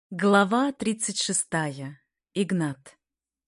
Глава 36. Игнат.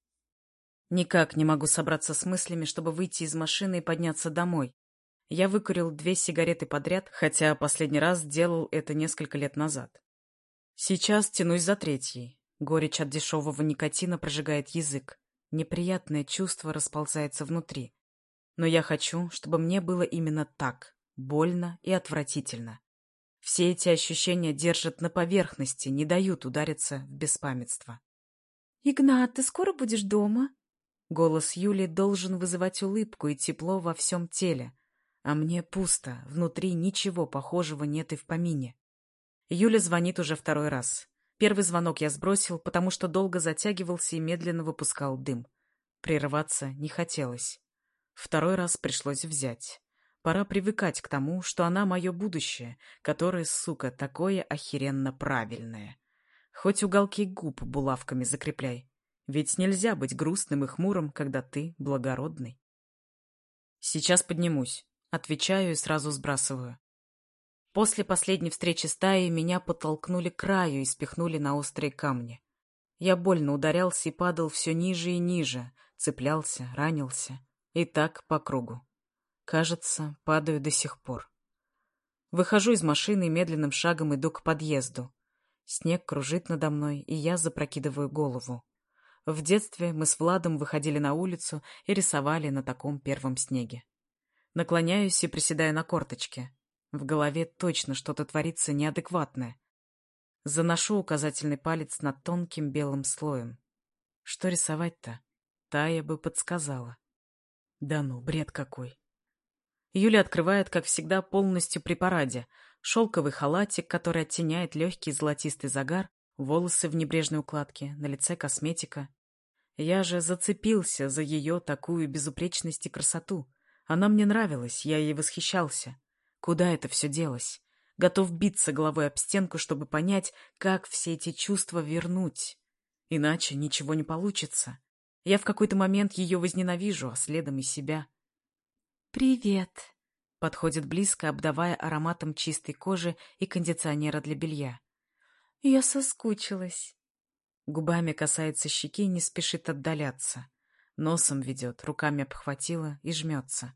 Никак не могу собраться с мыслями, чтобы выйти из машины и подняться домой. Я выкурил 2 сигареты подряд, хотя последний раз делал это несколько лет назад. Сейчас тянусь за 3-й. Горечь от дешевого никотина прожигает язык. Неприятное чувство расползается внутри. Но я хочу, чтобы мне было именно так. Больно и отвратительно. Все эти ощущения держат на поверхности, не дают удариться в беспамятство. «Игнат, ты скоро будешь дома?» Голос Юли должен вызывать улыбку и тепло во всем теле. А мне пусто, внутри ничего похожего нет и в помине. Юля звонит уже 2-й раз. Первый звонок я сбросил, потому что долго затягивался и медленно выпускал дым. Прерываться не хотелось. 2-й раз пришлось взять. Пора привыкать к тому, что она мое будущее, которое, сука, такое охеренно правильное. Хоть уголки губ булавками закрепляй. Ведь нельзя быть грустным и хмурым, когда ты благородный. Сейчас поднимусь. Отвечаю и сразу сбрасываю. После последней встречи стаи меня подтолкнули к краю и спихнули на острые камни. Я больно ударялся и падал все ниже и ниже, цеплялся, ранился. И так по кругу. Кажется, падаю до сих пор. Выхожу из машины и медленным шагом иду к подъезду. Снег кружит надо мной, и я запрокидываю голову. В детстве мы с Владом выходили на улицу и рисовали на таком первом снеге. Наклоняюсь и приседаю на корточке. В голове точно что-то творится неадекватное. Заношу указательный палец над тонким белым слоем. Что рисовать-то? Тая бы подсказала. Да ну, бред какой. Юля открывает, как всегда, полностью при параде. Шелковый халатик, который оттеняет легкий золотистый загар, волосы в небрежной укладке, на лице косметика. Я же зацепился за ее такую безупречность и красоту. Она мне нравилась, я ей восхищался. Куда это все делось? Готов биться головой об стенку, чтобы понять, как все эти чувства вернуть. Иначе ничего не получится. Я в какой-то момент ее возненавижу, а следом и себя. «Привет!» Подходит близко, обдавая ароматом чистой кожи и кондиционера для белья. «Я соскучилась». Губами касается щеки и не спешит отдаляться. Носом ведет, руками обхватила и жмется.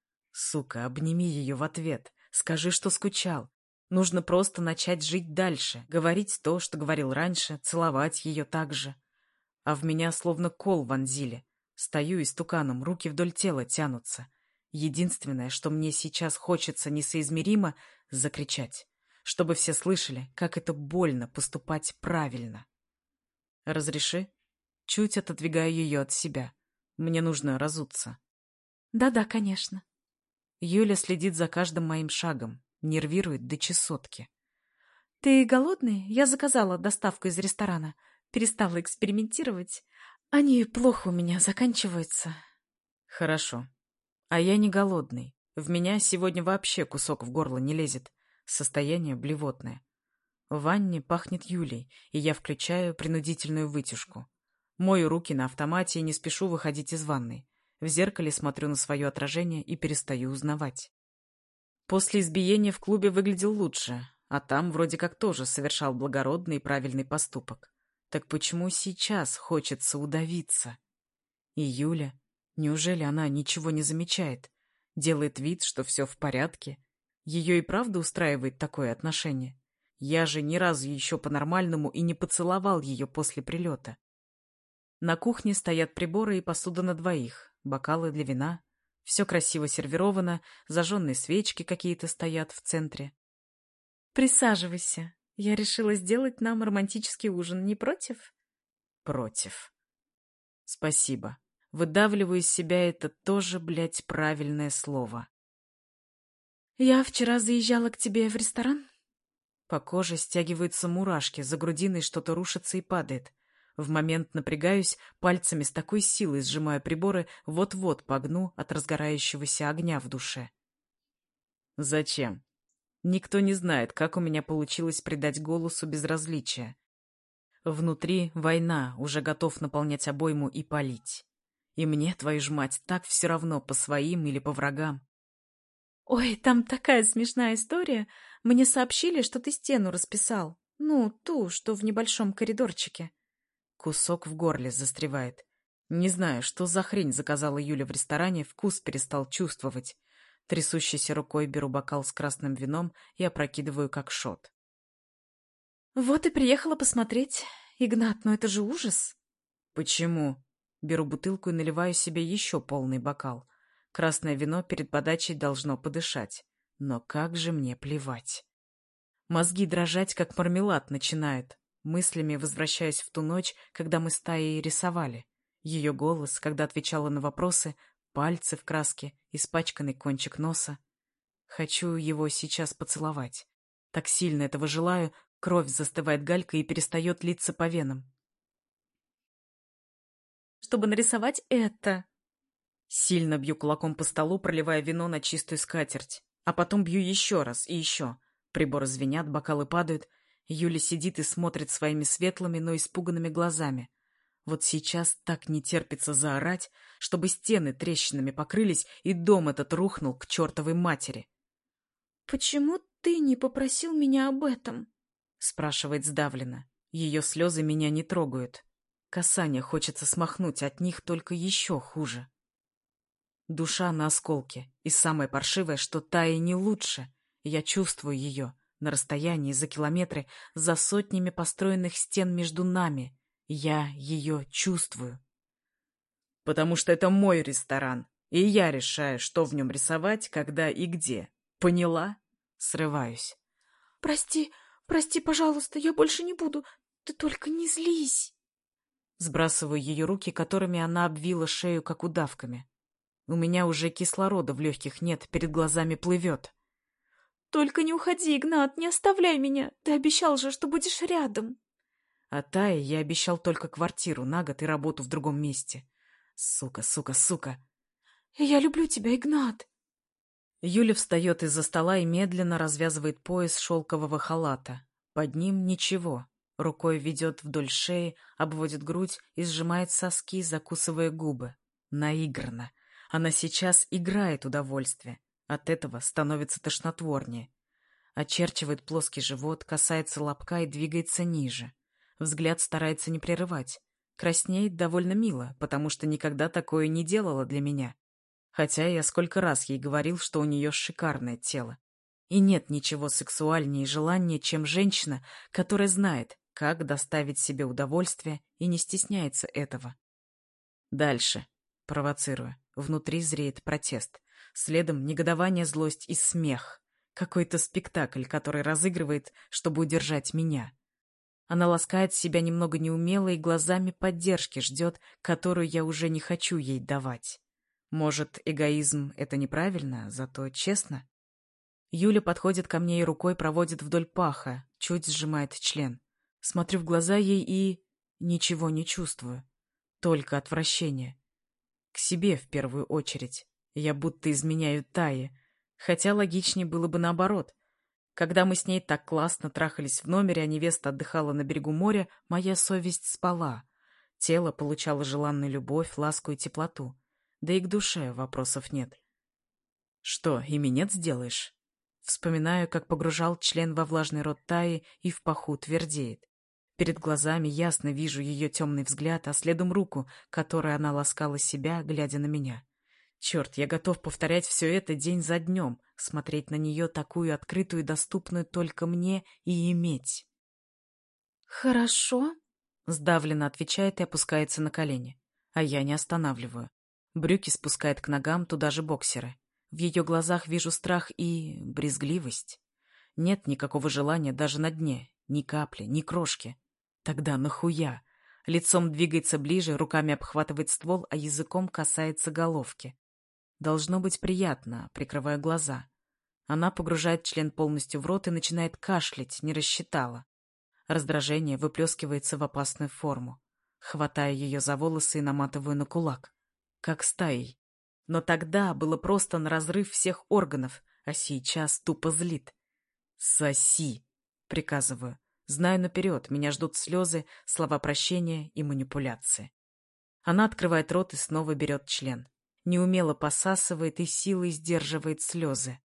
Сука, обними ее в ответ. Скажи, что скучал. Нужно просто начать жить дальше, говорить то, что говорил раньше, целовать ее так же. А в меня словно кол вонзили. Стою истуканом, руки вдоль тела тянутся. Единственное, что мне сейчас хочется несоизмеримо, закричать, чтобы все слышали, как это больно поступать правильно. «Разреши?» Чуть отодвигаю ее от себя. Мне нужно разуться. «Да-да, конечно». Юля следит за каждым моим шагом, нервирует до чесотки. «Ты голодный? Я заказала доставку из ресторана. Перестала экспериментировать. Они плохо у меня заканчиваются». «Хорошо. А я не голодный. В меня сегодня вообще кусок в горло не лезет. Состояние блевотное. В ванне пахнет Юлей, и я включаю принудительную вытяжку. Мою руки на автомате и не спешу выходить из ванной. В зеркале смотрю на свое отражение и перестаю узнавать. После избиения в клубе выглядел лучше, а там вроде как тоже совершал благородный и правильный поступок. Так почему сейчас хочется удавиться? И Юля, неужели она ничего не замечает? Делает вид, что все в порядке? Ее и правда устраивает такое отношение? Я же ни разу еще по-нормальному и не поцеловал ее после прилета. На кухне стоят приборы и посуда на двоих, бокалы для вина. Все красиво сервировано, зажженные свечки какие-то стоят в центре. «Присаживайся. Я решила сделать нам романтический ужин. Не против?» Против. Спасибо. Выдавливаю из себя это тоже, блядь, правильное слово. «Я вчера заезжала к тебе в ресторан». По коже стягиваются мурашки, за грудиной что-то рушится и падает. В момент напрягаюсь, пальцами с такой силой сжимаю приборы, вот-вот погну от разгорающегося огня в душе. Зачем? Никто не знает, как у меня получилось придать голосу безразличие. Внутри война, уже готов наполнять обойму и палить. И мне, твою ж мать, так все равно, по своим или по врагам. «Ой, там такая смешная история. Мне сообщили, что ты стену расписал. Ну, ту, что в небольшом коридорчике. Кусок в горле застревает. Не знаю, что за хрень заказала Юля в ресторане, вкус перестал чувствовать. Трясущейся рукой беру бокал с красным вином и опрокидываю как шот. Вот и приехала посмотреть. Игнат, ну это же ужас. Почему? Беру бутылку и наливаю себе еще полный бокал. Красное вино перед подачей должно подышать. Но как же мне плевать. Мозги дрожать, как мармелад, начинают. Мыслями возвращаюсь в ту ночь, когда мы с Таей рисовали. Ее голос, когда отвечала на вопросы, пальцы в краске, испачканный кончик носа. Хочу его сейчас поцеловать. Так сильно этого желаю, кровь застывает галькой и перестает литься по венам. Чтобы нарисовать это. Сильно бью кулаком по столу, проливая вино на чистую скатерть. А потом бью еще раз и еще. Приборы звенят, бокалы падают. Юля сидит и смотрит своими светлыми, но испуганными глазами. Вот сейчас так не терпится заорать, чтобы стены трещинами покрылись, и дом этот рухнул к чертовой матери. «Почему ты не попросил меня об этом?» — спрашивает сдавленно. Ее слезы меня не трогают. Касание хочется смахнуть, от них только еще хуже. Душа на осколке, и самое паршивое, что Тая не лучше. Я чувствую ее на расстоянии за километры, за сотнями построенных стен между нами. Я ее чувствую. Потому что это мой ресторан, и я решаю, что в нем рисовать, когда и где. Поняла? Срываюсь. «Прости, прости, пожалуйста, я больше не буду. Ты только не злись!» Сбрасываю ее руки, которыми она обвила шею, как удавками. У меня уже кислорода в легких нет, перед глазами плывет. «Только не уходи, Игнат, не оставляй меня. Ты обещал же, что будешь рядом». А Тае я обещал только квартиру на год и работу в другом месте. Сука, сука, сука. «Я люблю тебя, Игнат». Юля встает из-за стола и медленно развязывает пояс шелкового халата. Под ним ничего. Рукой ведет вдоль шеи, обводит грудь и сжимает соски, закусывая губы. Наигранно. Она сейчас играет удовольствие. От этого становится тошнотворнее. Очерчивает плоский живот, касается лобка и двигается ниже. Взгляд старается не прерывать. Краснеет довольно мило, потому что никогда такое не делала для меня. Хотя я сколько раз ей говорил, что у нее шикарное тело. И нет ничего сексуальнее и желаннее, чем женщина, которая знает, как доставить себе удовольствие и не стесняется этого. Дальше. Провоцируя. Внутри зреет протест. Следом негодование, злость и смех. Какой-то спектакль, который разыгрывает, чтобы удержать меня. Она ласкает себя немного неумело и глазами поддержки ждет, которую я уже не хочу ей давать. Может, эгоизм — это неправильно, зато честно? Юля подходит ко мне и рукой проводит вдоль паха, чуть сжимает член. Смотрю в глаза ей и... ничего не чувствую. Только отвращение. К себе в первую очередь. Я будто изменяю Тае. Хотя логичнее было бы наоборот. Когда мы с ней так классно трахались в номере, а невеста отдыхала на берегу моря, моя совесть спала. Тело получало желанную любовь, ласку и теплоту. Да и к душе вопросов нет. Что, и минет сделаешь? Вспоминаю, как погружал член во влажный рот Таи и в паху твердеет. Перед глазами ясно вижу ее темный взгляд, а следом руку, которой она ласкала себя, глядя на меня. Черт, я готов повторять все это день за днем, смотреть на нее такую открытую и доступную только мне и иметь. «Хорошо», — сдавленно отвечает и опускается на колени. А я не останавливаю. Брюки спускает к ногам, туда же боксеры. В ее глазах вижу страх и брезгливость. Нет никакого желания даже на дне, ни капли, ни крошки. Тогда нахуя? Лицом двигается ближе, руками обхватывает ствол, а языком касается головки. Должно быть приятно, прикрывая глаза. Она погружает член полностью в рот и начинает кашлять, не рассчитала. Раздражение выплескивается в опасную форму. Хватаю ее за волосы и наматываю на кулак. Как стаей. Но тогда было просто на разрыв всех органов, а сейчас тупо злит. «Соси!» — приказываю. Знаю наперед, меня ждут слезы, слова прощения и манипуляции. Она открывает рот и снова берет член. Неумело посасывает и силой сдерживает слезы.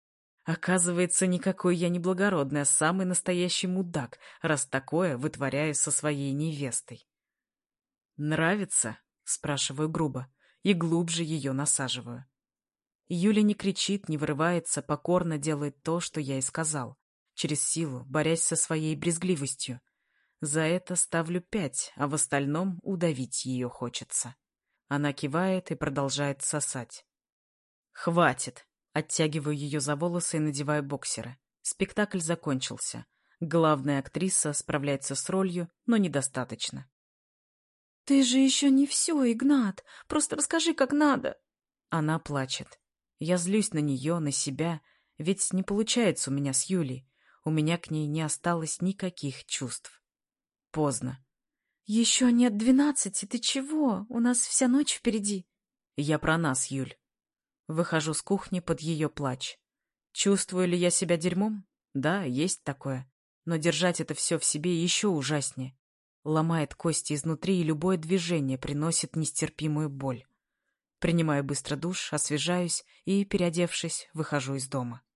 Оказывается, никакой я не благородный, а самый настоящий мудак, раз такое вытворяю со своей невестой. «Нравится?» — спрашиваю грубо и глубже ее насаживаю. Юля не кричит, не вырывается, покорно делает то, что я и сказал, через силу, борясь со своей брезгливостью. За это ставлю 5, а в остальном удавить ее хочется. Она кивает и продолжает сосать. «Хватит!» — оттягиваю ее за волосы и надеваю боксеры. Спектакль закончился. Главная актриса справляется с ролью, но недостаточно. «Ты же еще не все, Игнат. Просто расскажи, как надо». Она плачет. Я злюсь на нее, на себя, ведь не получается у меня с Юлей. У меня к ней не осталось никаких чувств. Поздно. «Еще нет 12, ты чего? У нас вся ночь впереди». Я про нас, Юль. Выхожу с кухни под ее плач. Чувствую ли я себя дерьмом? Да, есть такое. Но держать это все в себе еще ужаснее. Ломает кости изнутри, и любое движение приносит нестерпимую боль. Принимаю быстро душ, освежаюсь и, переодевшись, выхожу из дома.